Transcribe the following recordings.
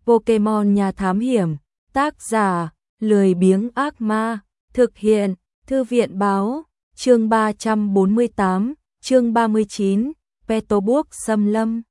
Pokemon nhà thám hiểm, tác giả, lười biếng ác ma, thực hiện, thư viện báo, chương 348, chương 39, Petorburg xâm lâm.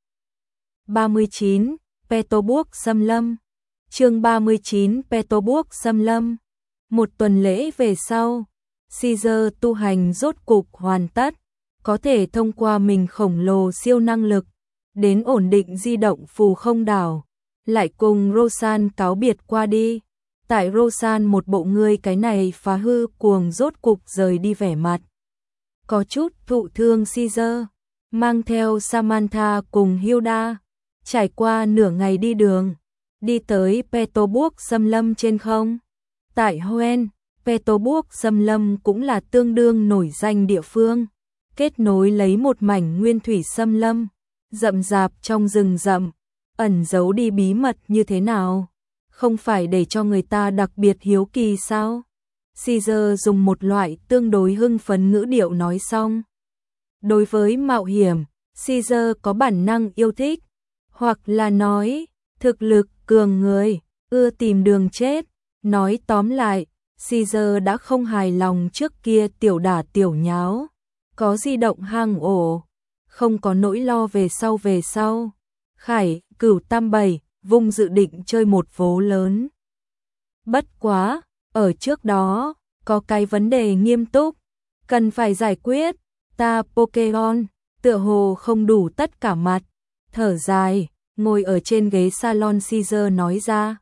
39, Petorburg xâm lâm. Chương 39, Petorburg xâm lâm. Một tuần lễ về sau, Caesar tu hành rốt cục hoàn tất, có thể thông qua mình khổng lồ siêu năng lực, đến ổn định di động phù không đảo, lại cùng Rosan cáo biệt qua đi. Tại Rosan một bộ ngươi cái này phá hư cuồng rốt cục rời đi vẻ mặt có chút thụ thương Caesar, mang theo Samantha cùng Hilda, trải qua nửa ngày đi đường, đi tới Petorburg xâm lâm trên không. Tại Hoenn, Petorburg xâm lâm cũng là tương đương nổi danh địa phương, kết nối lấy một mảnh nguyên thủy xâm lâm, rậm rạp trong rừng rậm, ẩn giấu đi bí mật như thế nào, không phải để cho người ta đặc biệt hiếu kỳ sao? Caesar dùng một loại tương đối hưng phấn ngữ điệu nói xong. Đối với mạo hiểm, Caesar có bản năng yêu thích, hoặc là nói, thực lực cường người, ưa tìm đường chết. Nói tóm lại, Caesar đã không hài lòng trước kia tiểu đả tiểu nháo, có di động hang ổ, không có nỗi lo về sau. Khải, Cửu Tam Bảy, vung dự định chơi một vố lớn. Bất quá, ở trước đó, có cái vấn đề nghiêm túc, cần phải giải quyết, ta Pokemon, tựa hồ không đủ tất cả mặt, thở dài, ngồi ở trên ghế salon Caesar nói ra.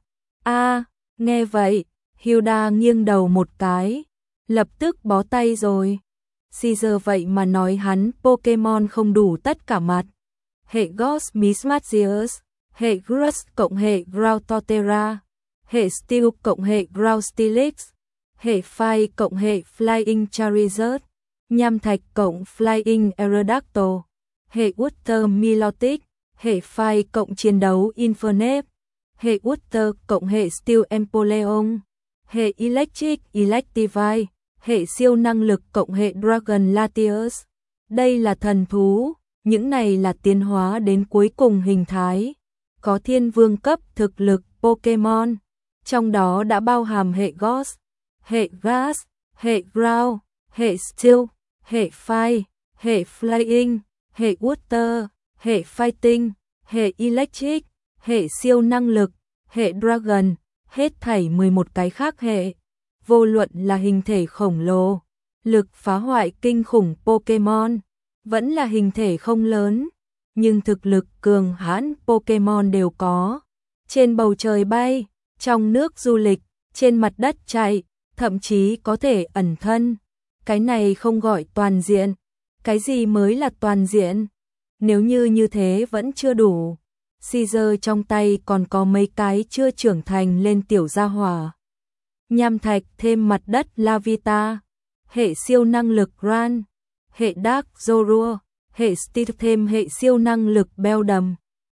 Nghe vậy, Hilda nghiêng đầu một cái, lập tức bó tay rồi. Caesar vậy mà nói hắn Pokemon không đủ tất cả mặt. Hệ Ghost Mismagius, hệ Grass cộng hệ Groundtorterra, hệ Steel cộng hệ Groundstilix, hệ Fire cộng hệ Flying Charizard, nham thạch cộng Flying Aerodactyl, hệ Water Milotic, hệ Fire cộng chiến đấu Infernape, hệ Water cộng hệ Steel Empoleon, hệ Electric Electivire, hệ siêu năng lực cộng hệ Dragon Latios. Đây là thần thú, những này là tiến hóa đến cuối cùng hình thái, có thiên vương cấp thực lực Pokemon, trong đó đã bao hàm hệ Ghost, hệ Grass, hệ Ground, hệ Steel, hệ Fire, hệ Flying, hệ Water, hệ Fighting, hệ Electric, hệ siêu năng lực, hệ Dragon, hết thảy 11 cái khác hệ. Vô luận là hình thể khổng lồ, lực phá hoại kinh khủng Pokemon, vẫn là hình thể không lớn, nhưng thực lực cường hãn Pokemon đều có. Trên bầu trời bay, trong nước du lịch, trên mặt đất chạy, thậm chí có thể ẩn thân. Cái này không gọi toàn diện. Cái gì mới là toàn diện? Nếu như thế vẫn chưa đủ. Caesar trong tay còn có mấy cái chưa trưởng thành lên tiểu gia hỏa. Nham thạch thêm mặt đất Lavita, hệ siêu năng lực Gran, hệ Dark Zorua, hệ Steel thêm hệ siêu năng lực Beldum,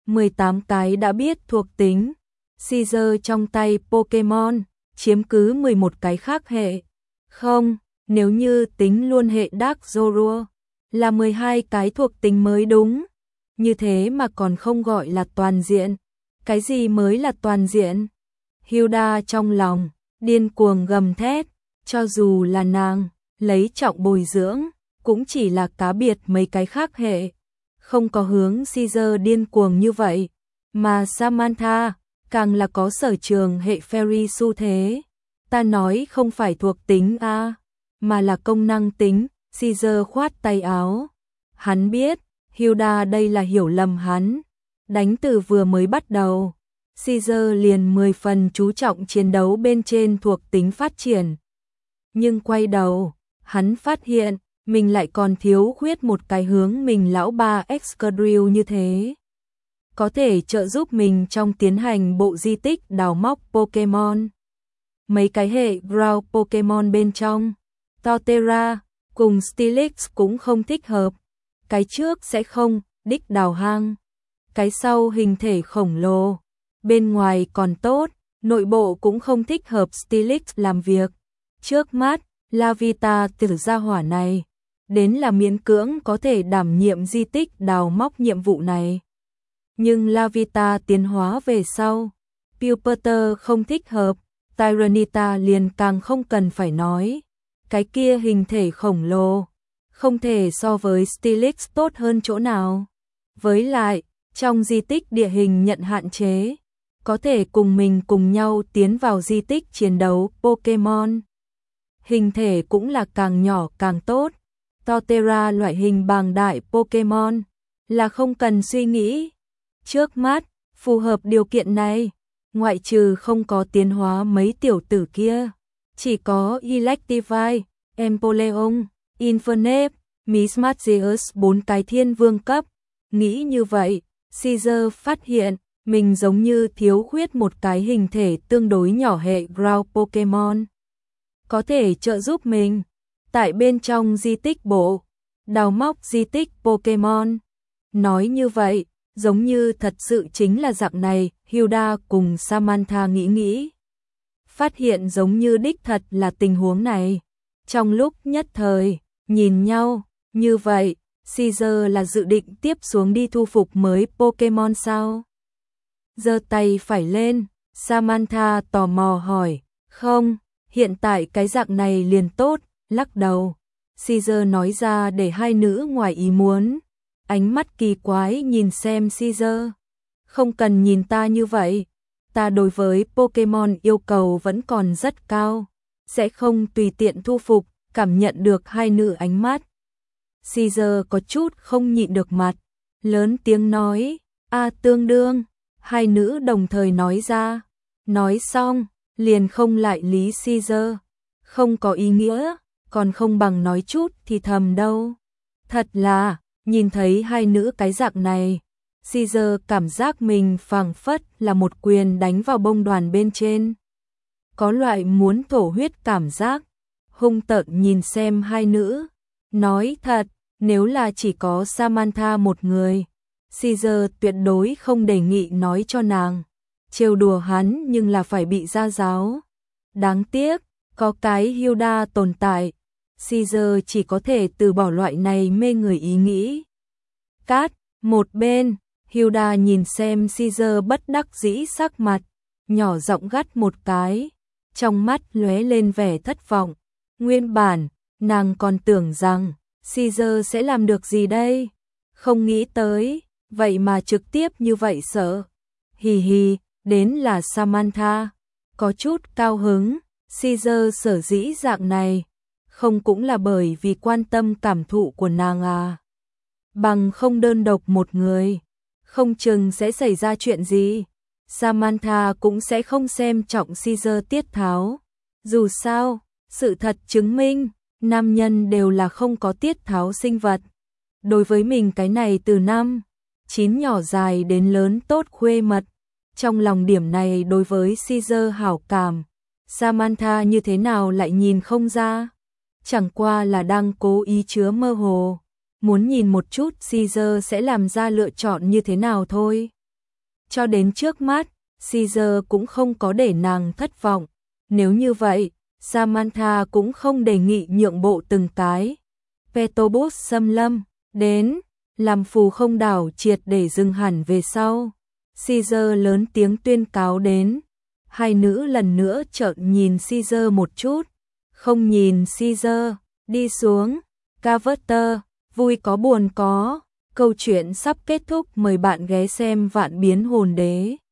18 cái đã biết thuộc tính. Caesar trong tay Pokemon, chiếm cứ 11 cái khác hệ. Không, nếu như tính luôn hệ Dark Zorua, là 12 cái thuộc tính mới đúng. Như thế mà còn không gọi là toàn diện. Cái gì mới là toàn diện? Hilda trong lòng điên cuồng gầm thét, cho dù là nàng lấy trọng bồi dưỡng, cũng chỉ là cá biệt mấy cái khác hệ, không có hướng Caesar điên cuồng như vậy, mà Samantha càng là có sở trường hệ Fairy xu thế. Ta nói không phải thuộc tính mà là công năng tính. Caesar khoát tay áo, hắn biết Hilda đây là hiểu lầm hắn, đánh từ vừa mới bắt đầu. Caesar liền 10 phần chú trọng chiến đấu bên trên thuộc tính phát triển. Nhưng quay đầu, hắn phát hiện, mình lại còn thiếu khuyết một cái hướng mình lão ba Excadrill như thế. Có thể trợ giúp mình trong tiến hành bộ di tích đào móc Pokemon. Mấy cái hệ Ground Pokemon bên trong, Torterra cùng Steelix cũng không thích hợp. Cái trước sẽ không đích đào hang, cái sau hình thể khổng lồ, bên ngoài còn tốt, nội bộ cũng không thích hợp Steelix làm việc. Trước mắt, Lavita tử gia hỏa này, đến là miễn cưỡng có thể đảm nhiệm di tích đào móc nhiệm vụ này. Nhưng Lavita tiến hóa về sau, Puperter không thích hợp, Tyrannita liền càng không cần phải nói. Cái kia hình thể khổng lồ, không thể so với Stylix tốt hơn chỗ nào. Với lại, trong di tích địa hình nhận hạn chế, có thể cùng mình cùng nhau tiến vào di tích chiến đấu Pokémon. Hình thể cũng là càng nhỏ càng tốt. Torterra loại hình bàng đại Pokémon là không cần suy nghĩ. Trước mắt, phù hợp điều kiện này, ngoại trừ không có tiến hóa mấy tiểu tử kia, chỉ có Electivire, Empoleon, Infernape, Mismagius 4 cái thiên vương cấp. Nghĩ như vậy, Caesar phát hiện mình giống như thiếu khuyết một cái hình thể tương đối nhỏ hệ Ground Pokémon. Có thể trợ giúp mình tại bên trong di tích bộ, đào móc di tích Pokémon. Nói như vậy, giống như thật sự chính là dạng này, Hilda cùng Samantha nghĩ. Phát hiện giống như đích thật là tình huống này. Trong lúc nhất thời, nhìn nhau, như vậy, Caesar là dự định tiếp xuống đi thu phục mới Pokémon sao? Giơ tay phải lên, Samantha tò mò hỏi, không, hiện tại cái dạng này liền tốt, lắc đầu. Caesar nói ra để hai nữ ngoài ý muốn, ánh mắt kỳ quái nhìn xem Caesar. Không cần nhìn ta như vậy, ta đối với Pokémon yêu cầu vẫn còn rất cao, sẽ không tùy tiện thu phục, cảm nhận được hai nữ ánh mắt. Caesar có chút không nhịn được mặt, lớn tiếng nói, tương đương, hai nữ đồng thời nói ra. Nói xong, liền không lại lý Caesar, không có ý nghĩa, còn không bằng nói chút thì thầm đâu. Thật là, nhìn thấy hai nữ cái dạng này, Caesar cảm giác mình phảng phất là một quyền đánh vào bông đoàn bên trên. Có loại muốn thổ huyết cảm giác, hung tợn nhìn xem hai nữ. Nói thật, nếu là chỉ có Samantha một người, Caesar tuyệt đối không đề nghị nói cho nàng. Trêu đùa hắn nhưng là phải bị ra giáo. Đáng tiếc, có cái Hilda tồn tại, Caesar chỉ có thể từ bỏ loại này mê người ý nghĩ. Cát, một bên, Hilda nhìn xem Caesar bất đắc dĩ sắc mặt, nhỏ giọng gắt một cái, trong mắt lóe lên vẻ thất vọng. Nguyên bản, nàng còn tưởng rằng Caesar sẽ làm được gì đây, không nghĩ tới, vậy mà trực tiếp như vậy sợ. Hì hì, đến là Samantha, có chút cao hứng. Caesar sở dĩ dạng này, không cũng là bởi vì quan tâm cảm thụ của nàng à. Bằng không đơn độc một người, không chừng sẽ xảy ra chuyện gì. Samantha cũng sẽ không xem trọng Caesar tiết tháo. Dù sao, sự thật chứng minh, nam nhân đều là không có tiết tháo sinh vật. Đối với mình cái này từ năm 9 nhỏ dài đến lớn tốt khuê mật, trong lòng điểm này đối với Caesar hảo cảm, Samantha như thế nào lại nhìn không ra. Chẳng qua là đang cố ý chứa mơ hồ, muốn nhìn một chút Caesar sẽ làm ra lựa chọn như thế nào thôi. Cho đến trước mắt, Caesar cũng không có để nàng thất vọng. Nếu như vậy, Samantha cũng không đề nghị nhượng bộ từng cái. Petobus xâm lâm, đến, làm phù không đảo triệt để dừng hẳn về sau. Caesar lớn tiếng tuyên cáo đến. Hai nữ lần nữa trợn nhìn Caesar một chút. Không nhìn Caesar, đi xuống. Carver, vui có buồn có. Câu chuyện sắp kết thúc, mời bạn ghé xem Vạn Biến Hồn Đế.